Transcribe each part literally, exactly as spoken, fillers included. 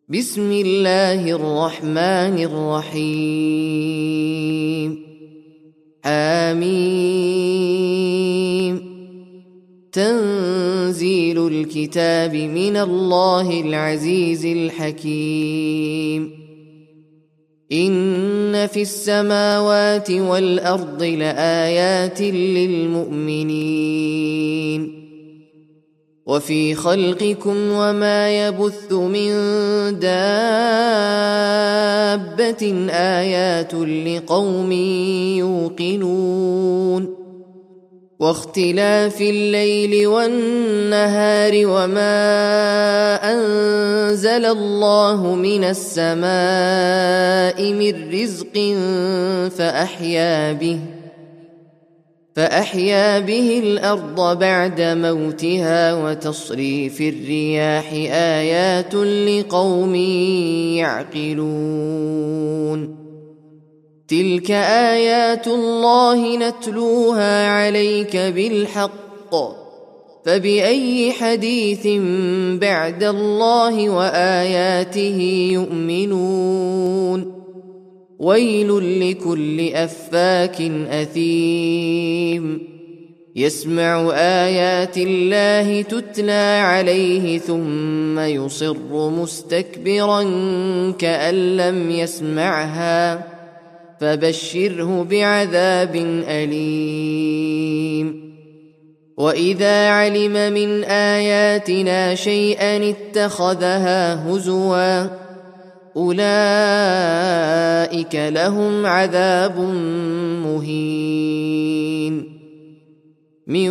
بسم الله الرحمن الرحيم آمين. تنزيل الكتاب من الله العزيز الحكيم. إن في السماوات والأرض لآيات للمؤمنين وفي خلقكم وما يبث من دابة آيات لقوم يوقنون واختلاف الليل والنهار وما أنزل الله من السماء من رزق فأحيا به فأحيا به الأرض بعد موتها وتصريف الرياح آيات لقوم يعقلون. تلك آيات الله نتلوها عليك بالحق فبأي حديث بعد الله وآياته يؤمنون. ويل لكل أفاك أثيم يسمع آيات الله تتلى عليه ثم يصر مستكبرا كأن لم يسمعها فبشره بعذاب أليم. وإذا علم من آياتنا شيئا اتخذها هزوا أولئك لهم عذاب مهين من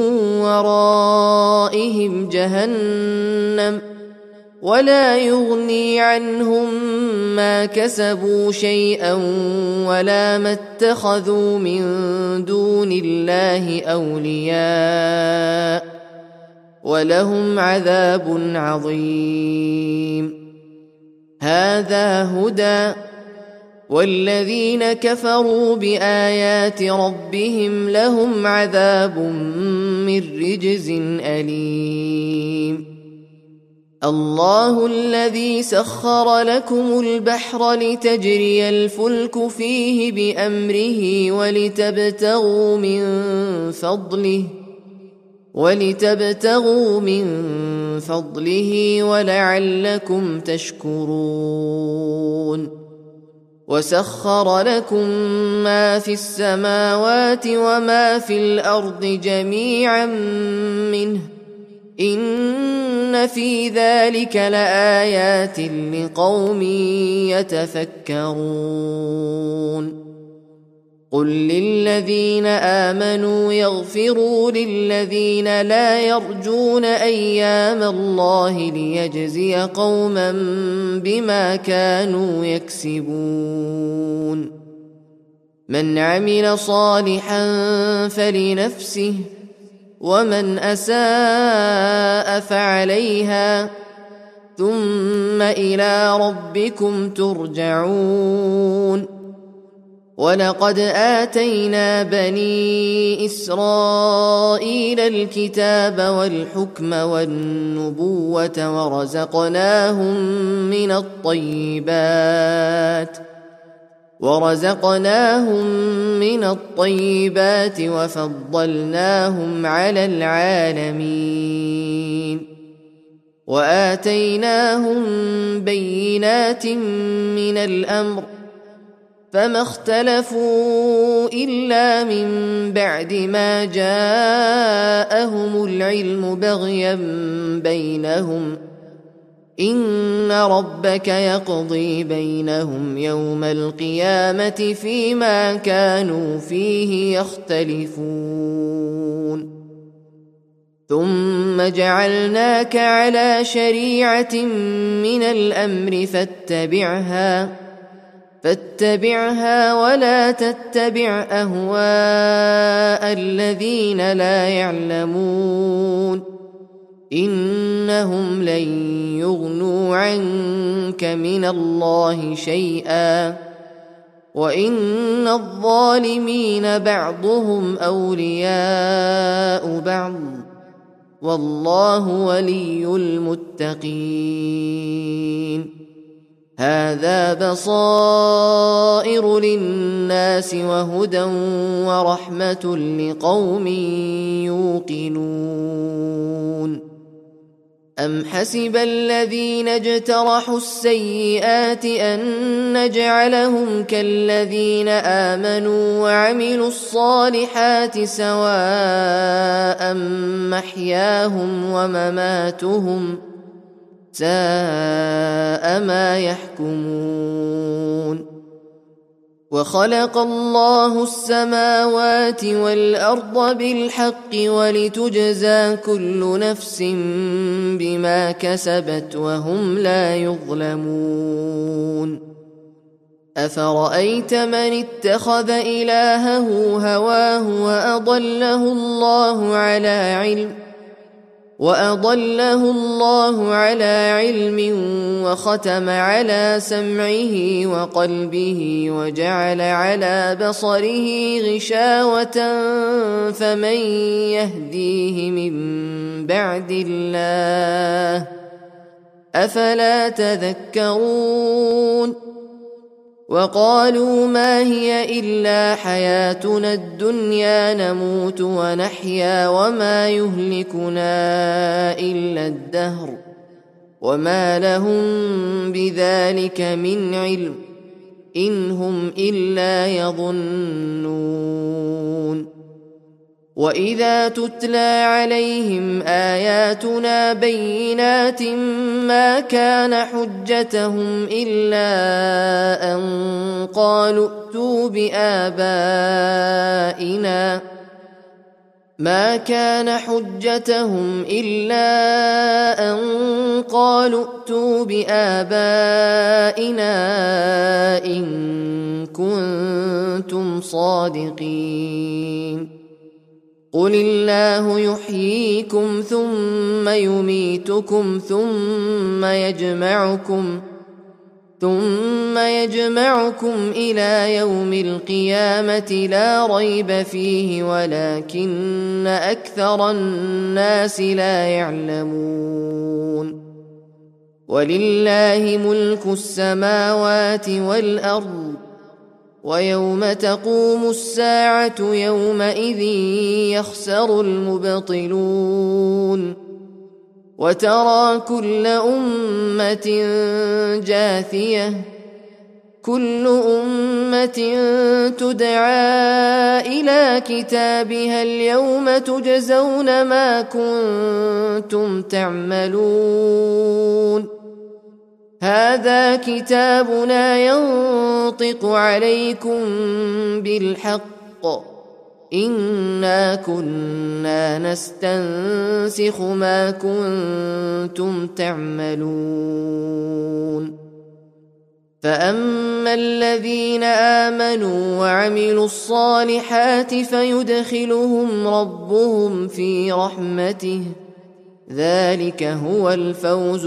ورائهم جهنم ولا يغني عنهم ما كسبوا شيئا ولا ما اتخذوا من دون الله أولياء ولهم عذاب عظيم. هذا هدى والذين كفروا بآيات ربهم لهم عذاب من رجز أليم. الله الذي سخر لكم البحر لتجري الفلك فيه بأمره ولتبتغوا من فضله ولتبتغوا من فضله ولعلكم تشكرون. وسخر لكم ما في السماوات وما في الأرض جميعا منه إن في ذلك لآيات لقوم يتفكرون. قل للذين آمنوا يغفروا للذين لا يرجون أيام الله ليجزي قوما بما كانوا يكسبون. من عمل صالحا فلنفسه ومن أساء فعليها ثم إلى ربكم ترجعون. ولقد آتينا بني إسرائيل الكتاب والحكم والنبوة ورزقناهم من الطيبات ورزقناهم من الطيبات وفضلناهم على العالمين وآتيناهم بينات من الأمر فما اختلفوا إلا من بعد ما جاءهم العلم بغيا بينهم إن ربك يقضي بينهم يوم القيامة فيما كانوا فيه يختلفون. ثم جعلناك على شريعة من الأمر فاتبعها فاتبعها ولا تتبع أهواء الذين لا يعلمون إنهم لن يغنوا عنك من الله شيئا وإن الظالمين بعضهم أولياء بعض والله ولي المتقين. هذا بصائر للناس وهدى ورحمة لقوم يوقنون أم حسب الذين اجترحوا السيئات أن نجعلهم كالذين آمنوا وعملوا الصالحات سواء محياهم ومماتهم ساء ما يحكمون وخلق الله السماوات والأرض بالحق ولتجزى كل نفس بما كسبت وهم لا يظلمون أفرأيت من اتخذ إلهه هواه وأضله الله على علم وأضله الله على علم وختم على سمعه وقلبه وجعل على بصره غشاوة فمن يهديه من بعد الله أفلا تذكرون وقالوا ما هي إلا حياتنا الدنيا نموت ونحيا وما يهلكنا إلا الدهر وما لهم بذلك من علم إن هم إلا يظنون وإذا تتلى عليهم آياتنا بينات ما كان حجتهم إلا أن قالوا ائتوا بآبائنا ما كان حجتهم إلا أن قالوا ائتوا بآبائنا إن كنتم صادقين قل الله يحييكم ثم يميتكم ثم يجمعكم ثم يجمعكم إلى يوم القيامة لا ريب فيه ولكن أكثر الناس لا يعلمون ولله ملك السماوات والأرض ويوم تقوم الساعة يومئذ يخسر المبطلون وترى كل أمة جاثية كل أمة تدعى إلى كتابها اليوم تجزون ما كنتم تعملون هذا كتابنا ينطق عليكم بالحق إنا كنا نستنسخ ما كنتم تعملون فأما الذين آمنوا وعملوا الصالحات فيدخلهم ربهم في رحمته ذلك هو الفوز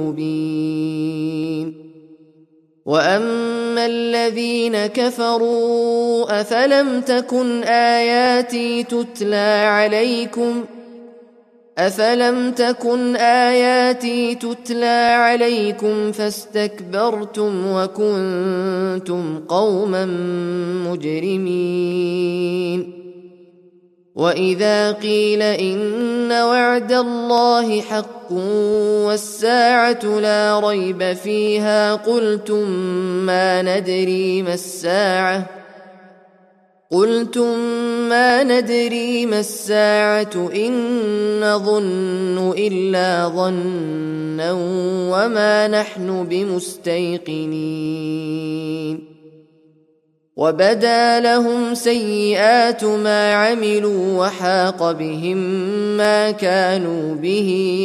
المبين وأما الذين كفروا أفلم تكن آياتي تتلى عليكم أفلم تكن آياتي تتلى عليكم فاستكبرتم وكنتم قوما مجرمين وإذا قيل إن وعد الله حق والساعة لا ريب فيها قلتم ما ندري ما الساعة قلتم ما ندري ما الساعة إن نظن إلا ظنا وما نحن بمستيقنين وبدا لهم سيئات ما عملوا وحاق بهم ما كانوا به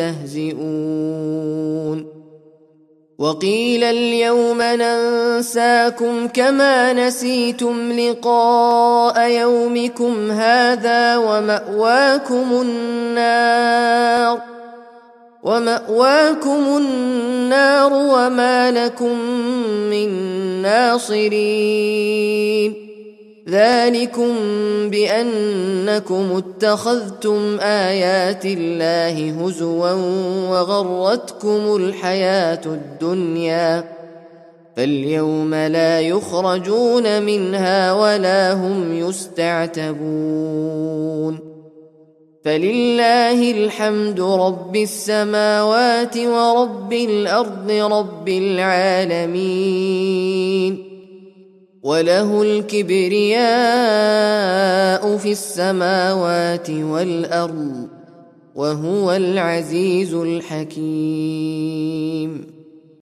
يستهزئون وقيل اليوم ننساكم كما نسيتم لقاء يومكم هذا ومأواكم النار ومأواكم النار وما لكم من ناصرين ذلكم بأنكم اتخذتم آيات الله هزوا وغرتكم الحياة الدنيا فاليوم لا يخرجون منها ولا هم يستعتبون فلله الحمد رب السماوات ورب الأرض رب العالمين وله الكبرياء في السماوات والأرض وهو العزيز الحكيم.